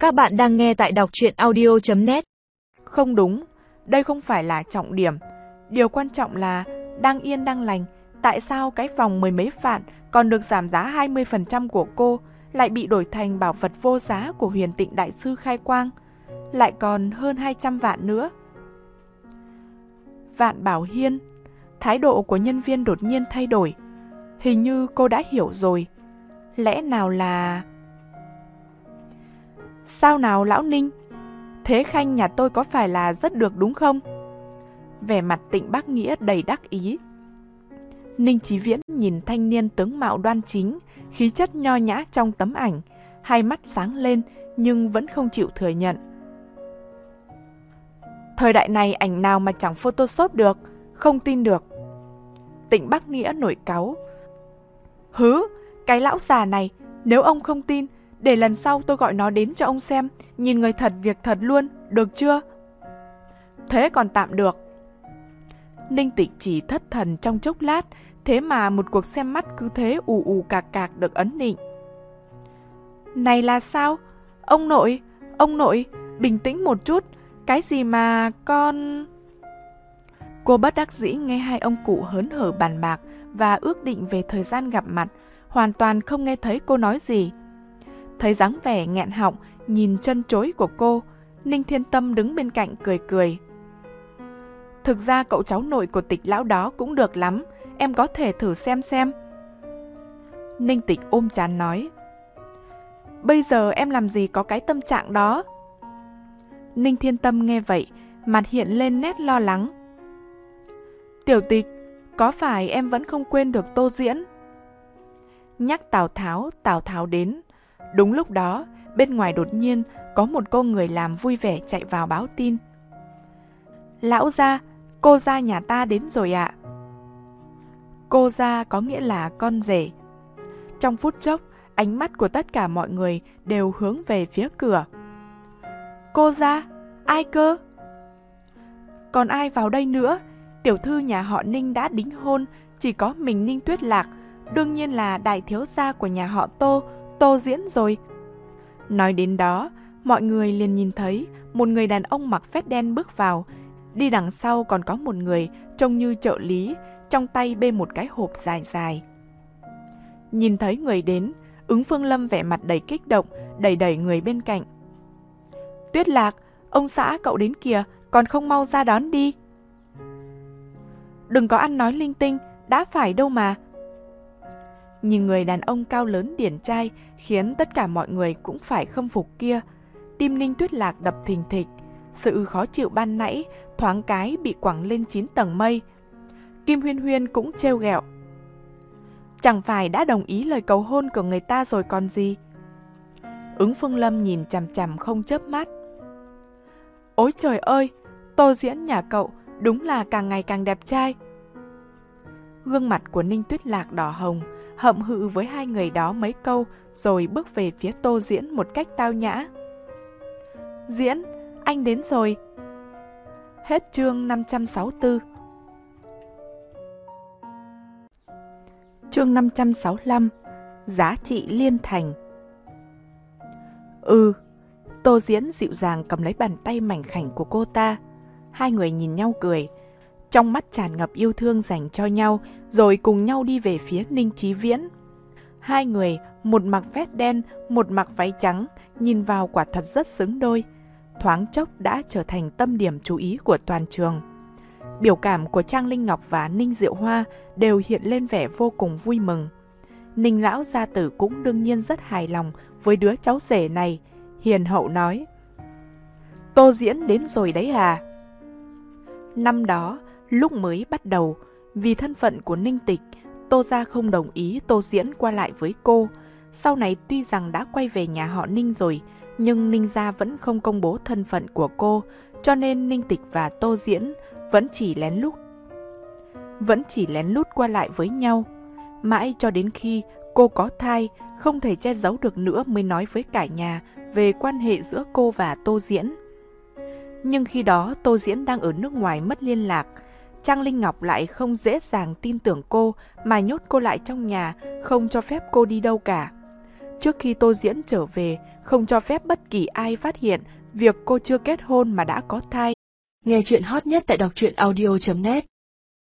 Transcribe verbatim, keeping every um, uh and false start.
Các bạn đang nghe tại đọc truyện audio chấm net. Không đúng, đây không phải là trọng điểm. Điều quan trọng là đang yên đang lành, tại sao cái vòng mười mấy vạn còn được giảm giá hai mươi phần trăm của cô lại bị đổi thành bảo vật vô giá của Huyền Tịnh Đại Sư khai quang, lại còn hơn hai trăm vạn nữa. Vạn Bảo Hiên, thái độ của nhân viên đột nhiên thay đổi. Hình như cô đã hiểu rồi. Lẽ nào là... Sao nào lão Ninh? Thế Khanh nhà tôi có phải là rất được đúng không? Vẻ mặt Tịnh Bác Nghĩa đầy đắc ý. Ninh Chí Viễn nhìn thanh niên tướng mạo đoan chính, khí chất nho nhã trong tấm ảnh, hai mắt sáng lên nhưng vẫn không chịu thừa nhận. Thời đại này ảnh nào mà chẳng photoshop được, không tin được. Tịnh Bác Nghĩa nổi cáu. Hứ, cái lão già này, nếu ông không tin, để lần sau tôi gọi nó đến cho ông xem, nhìn người thật việc thật luôn, được chưa? Thế còn tạm được. Ninh Tịch chỉ thất thần trong chốc lát, thế mà một cuộc xem mắt cứ thế ù ù cạc cạc được ấn định. Này là sao? Ông nội, ông nội, bình tĩnh một chút, cái gì mà con... Cô bất đắc dĩ nghe hai ông cụ hớn hở bàn bạc và ước định về thời gian gặp mặt, hoàn toàn không nghe thấy cô nói gì. Thấy dáng vẻ nghẹn họng, nhìn chân chối của cô, Ninh Thiên Tâm đứng bên cạnh cười cười. Thực ra cậu cháu nội của Tịch lão đó cũng được lắm, em có thể thử xem xem. Ninh Tịch ôm trán nói. Bây giờ em làm gì có cái tâm trạng đó? Ninh Thiên Tâm nghe vậy, mặt hiện lên nét lo lắng. Tiểu Tịch, có phải em vẫn không quên được Tô Diễn? Nhắc Tào Tháo, Tào Tháo đến. Đúng lúc đó, bên ngoài đột nhiên có một cô người làm vui vẻ chạy vào báo tin. Lão gia, cô gia nhà ta đến rồi ạ. Cô gia có nghĩa là con rể. Trong phút chốc, ánh mắt của tất cả mọi người đều hướng về phía cửa. Cô gia, ai cơ? Còn ai vào đây nữa? Tiểu thư nhà họ Ninh đã đính hôn, chỉ có mình Ninh Tuyết Lạc, đương nhiên là đại thiếu gia của nhà họ Tô, Tô Diễn rồi. Nói đến đó, mọi người liền nhìn thấy một người đàn ông mặc vest đen bước vào. Đi đằng sau còn có một người trông như trợ lý, trong tay bê một cái hộp dài dài. Nhìn thấy người đến, Ứng Phương Lâm vẻ mặt đầy kích động, đẩy đẩy người bên cạnh. Tuyết Lạc, ông xã cậu đến kìa, còn không mau ra đón đi. Đừng có ăn nói linh tinh, đã phải đâu mà. Nhìn người đàn ông cao lớn điển trai khiến tất cả mọi người cũng phải khâm phục kia. Tim Ninh Tuyết Lạc đập thình thịch, sự khó chịu ban nãy thoáng cái bị quẳng lên chín tầng mây. Kim Huyên Huyên cũng trêu ghẹo. Chẳng phải đã đồng ý lời cầu hôn của người ta rồi còn gì. Ứng Phương Lâm nhìn chằm chằm không chớp mắt. Ôi trời ơi, Tô Diễn nhà cậu đúng là càng ngày càng đẹp trai. Gương mặt của Ninh Tuyết Lạc đỏ hồng, hậm hự với hai người đó mấy câu rồi bước về phía Tô Diễn một cách tao nhã. Diễn, anh đến rồi. Hết chương năm trăm sáu mươi tư. Chương năm trăm sáu mươi lăm. Giá trị liên thành. Ừ, Tô Diễn dịu dàng cầm lấy bàn tay mảnh khảnh của cô ta. Hai người nhìn nhau cười, trong mắt tràn ngập yêu thương dành cho nhau, rồi cùng nhau đi về phía Ninh Chí Viễn. Hai người, một mặc vest đen, một mặc váy trắng, nhìn vào quả thật rất xứng đôi. Thoáng chốc đã trở thành tâm điểm chú ý của toàn trường. Biểu cảm của Trang Linh Ngọc và Ninh Diệu Hoa đều hiện lên vẻ vô cùng vui mừng. Ninh lão gia tử cũng đương nhiên rất hài lòng với đứa cháu rể này, hiền hậu nói. Tô Diễn đến rồi đấy à? Năm đó, lúc mới bắt đầu, vì thân phận của Ninh Tịch, Tô gia không đồng ý Tô Diễn qua lại với cô. Sau này tuy rằng đã quay về nhà họ Ninh rồi, nhưng Ninh gia vẫn không công bố thân phận của cô, cho nên Ninh Tịch và Tô Diễn vẫn chỉ lén lút vẫn chỉ lén lút qua lại với nhau. Mãi cho đến khi cô có thai, không thể che giấu được nữa mới nói với cả nhà về quan hệ giữa cô và Tô Diễn. Nhưng khi đó Tô Diễn đang ở nước ngoài mất liên lạc, Trang Linh Ngọc lại không dễ dàng tin tưởng cô mà nhốt cô lại trong nhà, không cho phép cô đi đâu cả. Trước khi Tô Diễn trở về, không cho phép bất kỳ ai phát hiện việc cô chưa kết hôn mà đã có thai. Nghe chuyện hot nhất tại đọc truyện audio chấm net